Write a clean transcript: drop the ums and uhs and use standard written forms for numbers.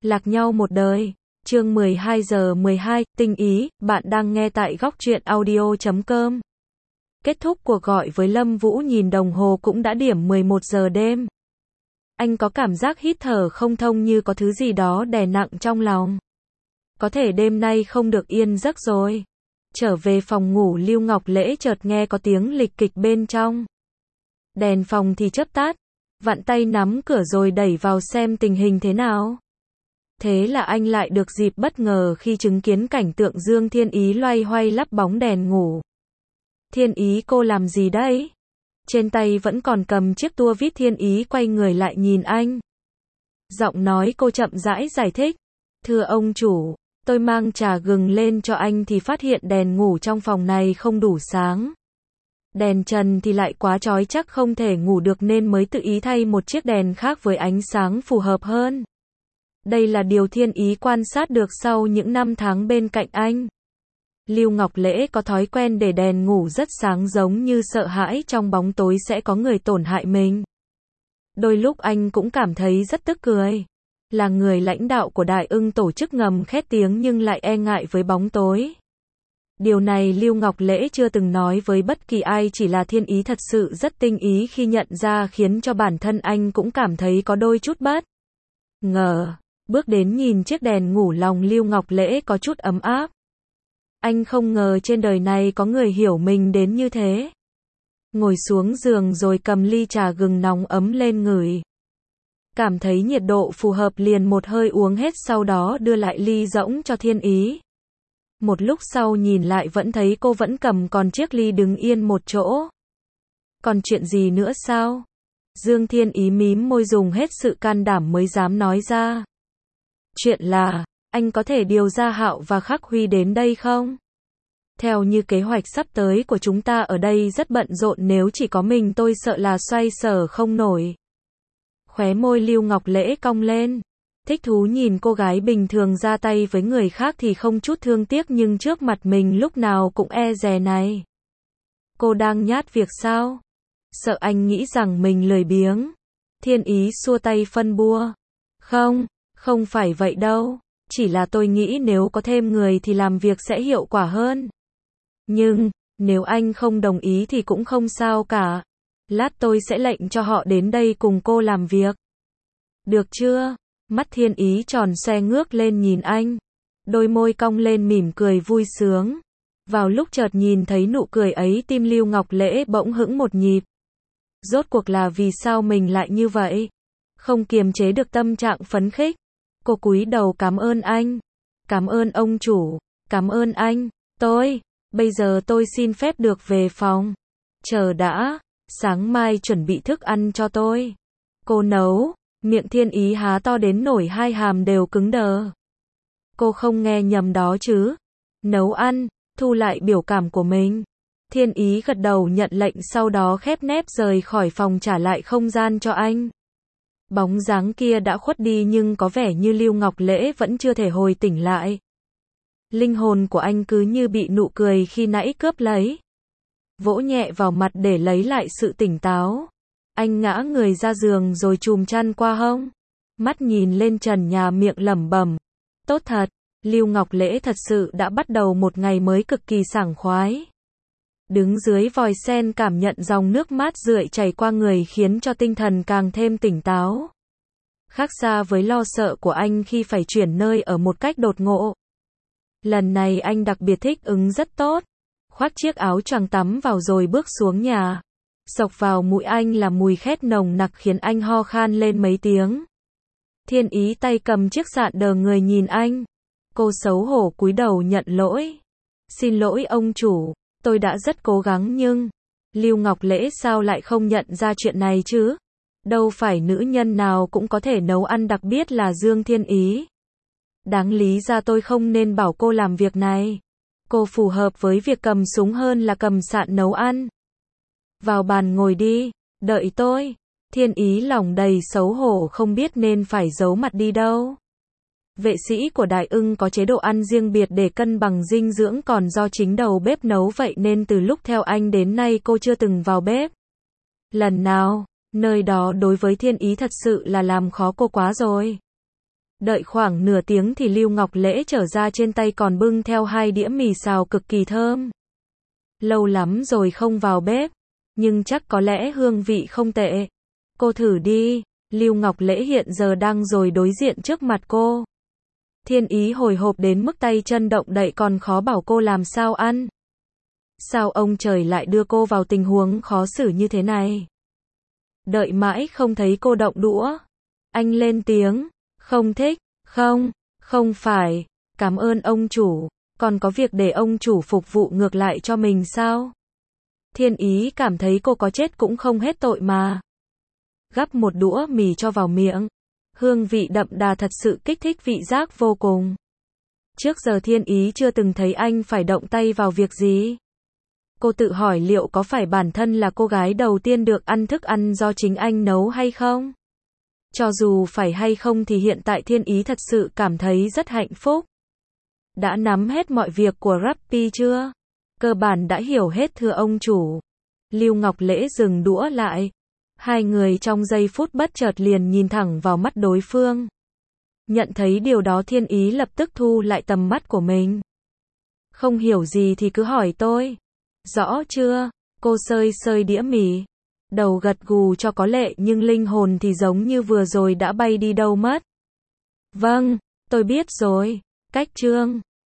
Lạc nhau một đời. Chương 12 giờ 12, tinh ý, bạn đang nghe tại góc truyện audio.com. Kết thúc cuộc gọi với Lâm Vũ, nhìn đồng hồ cũng đã điểm 11 giờ đêm. Anh có cảm giác hít thở không thông, như có thứ gì đó đè nặng trong lòng. Có thể đêm nay không được yên giấc rồi. Trở về phòng ngủ, Lưu Ngọc Lễ chợt nghe có tiếng lịch kịch bên trong. Đèn phòng thì chớp tắt, vặn tay nắm cửa rồi đẩy vào xem tình hình thế nào. Thế là anh lại được dịp bất ngờ khi chứng kiến cảnh tượng Dương Thiên Ý loay hoay lắp bóng đèn ngủ. Thiên Ý, cô làm gì đấy? Trên tay vẫn còn cầm chiếc tua vít. Thiên Ý quay người lại nhìn anh. Giọng nói cô chậm rãi giải thích. Thưa ông chủ, tôi mang trà gừng lên cho anh thì phát hiện đèn ngủ trong phòng này không đủ sáng. Đèn trần thì lại quá chói, chắc không thể ngủ được nên mới tự ý thay một chiếc đèn khác với ánh sáng phù hợp hơn. Đây là điều Thiên Ý quan sát được sau những năm tháng bên cạnh anh. Lưu Ngọc Lễ có thói quen để đèn ngủ rất sáng, giống như sợ hãi trong bóng tối sẽ có người tổn hại mình. Đôi lúc anh cũng cảm thấy rất tức cười. Là người lãnh đạo của Đại Ưng tổ chức ngầm khét tiếng nhưng lại e ngại với bóng tối. Điều này Lưu Ngọc Lễ chưa từng nói với bất kỳ ai, chỉ là Thiên Ý thật sự rất tinh ý khi nhận ra, khiến cho bản thân anh cũng cảm thấy có đôi chút bất ngờ. Bước đến nhìn chiếc đèn ngủ, lòng Lưu Ngọc Lễ có chút ấm áp. Anh không ngờ trên đời này có người hiểu mình đến như thế. Ngồi xuống giường rồi cầm ly trà gừng nóng ấm lên ngửi. Cảm thấy nhiệt độ phù hợp liền một hơi uống hết, sau đó đưa lại ly rỗng cho Thiên Ý. Một lúc sau nhìn lại vẫn thấy cô vẫn cầm còn chiếc ly đứng yên một chỗ. Còn chuyện gì nữa sao? Dương Thiên Ý mím môi, dùng hết sự can đảm mới dám nói ra. Chuyện là, anh có thể điều ra Hạo và Khắc Huy đến đây không? Theo như kế hoạch sắp tới của chúng ta ở đây rất bận rộn, nếu chỉ có mình tôi sợ là xoay sở không nổi. Khóe môi Lưu Ngọc Lễ cong lên. Thích thú nhìn cô gái bình thường ra tay với người khác thì không chút thương tiếc, nhưng trước mặt mình lúc nào cũng e dè này. Cô đang nhát việc sao? Sợ anh nghĩ rằng mình lười biếng. Thiên Ý xua tay phân bua. Không phải vậy đâu. Chỉ là tôi nghĩ nếu có thêm người thì làm việc sẽ hiệu quả hơn. Nhưng, nếu anh không đồng ý thì cũng không sao cả. Lát tôi sẽ lệnh cho họ đến đây cùng cô làm việc. Được chưa? Mắt Thiên Ý tròn xoe ngước lên nhìn anh. Đôi môi cong lên mỉm cười vui sướng. Vào lúc chợt nhìn thấy nụ cười ấy, tim Lưu Ngọc Lễ bỗng hững một nhịp. Rốt cuộc là vì sao mình lại như vậy? Không kiềm chế được tâm trạng phấn khích. Cô cúi đầu cảm ơn anh. Cảm ơn ông chủ. Cảm ơn anh. Bây giờ tôi xin phép được về phòng. Chờ đã. Sáng mai chuẩn bị thức ăn cho tôi. Cô nấu. Miệng Thiên Ý há to đến nổi hai hàm đều cứng đờ. Cô không nghe nhầm đó chứ? Nấu ăn. Thu lại biểu cảm của mình. Thiên Ý gật đầu nhận lệnh, sau đó khép nép rời khỏi phòng, trả lại không gian cho anh. Bóng dáng kia đã khuất đi nhưng có vẻ như Lưu Ngọc Lễ vẫn chưa thể hồi tỉnh lại. Linh hồn của anh cứ như bị nụ cười khi nãy cướp lấy. Vỗ nhẹ vào mặt để lấy lại sự tỉnh táo. Anh ngã người ra giường rồi chùm chăn qua hông. Mắt nhìn lên trần nhà, miệng lẩm bẩm. Tốt thật, Lưu Ngọc Lễ thật sự đã bắt đầu một ngày mới cực kỳ sảng khoái. Đứng dưới vòi sen cảm nhận dòng nước mát rượi chảy qua người khiến cho tinh thần càng thêm tỉnh táo. Khác xa với lo sợ của anh khi phải chuyển nơi ở một cách đột ngột. Lần này anh đặc biệt thích ứng rất tốt. Khoác chiếc áo choàng tắm vào rồi bước xuống nhà. Xộc vào mũi anh là mùi khét nồng nặc khiến anh ho khan lên mấy tiếng. Thiên Ý tay cầm chiếc sạn đờ người nhìn anh. Cô xấu hổ cúi đầu nhận lỗi. Xin lỗi ông chủ, tôi đã rất cố gắng nhưng... Lưu Ngọc Lễ sao lại không nhận ra chuyện này chứ? Đâu phải nữ nhân nào cũng có thể nấu ăn, đặc biệt là Dương Thiên Ý. Đáng lý ra tôi không nên bảo cô làm việc này. Cô phù hợp với việc cầm súng hơn là cầm sạn nấu ăn. Vào bàn ngồi đi, đợi tôi. Thiên Ý lòng đầy xấu hổ, không biết nên phải giấu mặt đi đâu. Vệ sĩ của Đại Ưng có chế độ ăn riêng biệt để cân bằng dinh dưỡng, còn do chính đầu bếp nấu, vậy nên từ lúc theo anh đến nay cô chưa từng vào bếp lần nào. Nơi đó đối với Thiên Ý thật sự là làm khó cô quá rồi. Đợi khoảng nửa tiếng thì Lưu Ngọc Lễ trở ra, trên tay còn bưng theo 2 đĩa mì xào cực kỳ thơm. Lâu lắm rồi không vào bếp, nhưng chắc có lẽ hương vị không tệ. Cô thử đi. Lưu Ngọc Lễ hiện giờ đang rồi đối diện trước mặt cô. Thiên Ý hồi hộp đến mức tay chân động đậy, còn khó bảo cô làm sao ăn. Sao ông trời lại đưa cô vào tình huống khó xử như thế này? Đợi mãi không thấy cô động đũa. Anh lên tiếng. Không thích. Không phải. Cảm ơn ông chủ. Còn có việc để ông chủ phục vụ ngược lại cho mình sao? Thiên Ý cảm thấy cô có chết cũng không hết tội mà. Gắp một đũa mì cho vào miệng. Hương vị đậm đà thật sự kích thích vị giác vô cùng. Trước giờ Thiên Ý chưa từng thấy anh phải động tay vào việc gì. Cô tự hỏi liệu có phải bản thân là cô gái đầu tiên được ăn thức ăn do chính anh nấu hay không? Cho dù phải hay không thì hiện tại Thiên Ý thật sự cảm thấy rất hạnh phúc. Đã nắm hết mọi việc của Rappi chưa? Cơ bản đã hiểu hết thưa ông chủ. Lưu Ngọc Lễ dừng đũa lại. Hai người trong giây phút bất chợt liền nhìn thẳng vào mắt đối phương. Nhận thấy điều đó, Thiên Ý lập tức thu lại tầm mắt của mình. Không hiểu gì thì cứ hỏi tôi. Rõ chưa? Cô sơi sơi đĩa mì. Đầu gật gù cho có lệ, nhưng linh hồn thì giống như vừa rồi đã bay đi đâu mất. Vâng, tôi biết rồi. Cách Trương.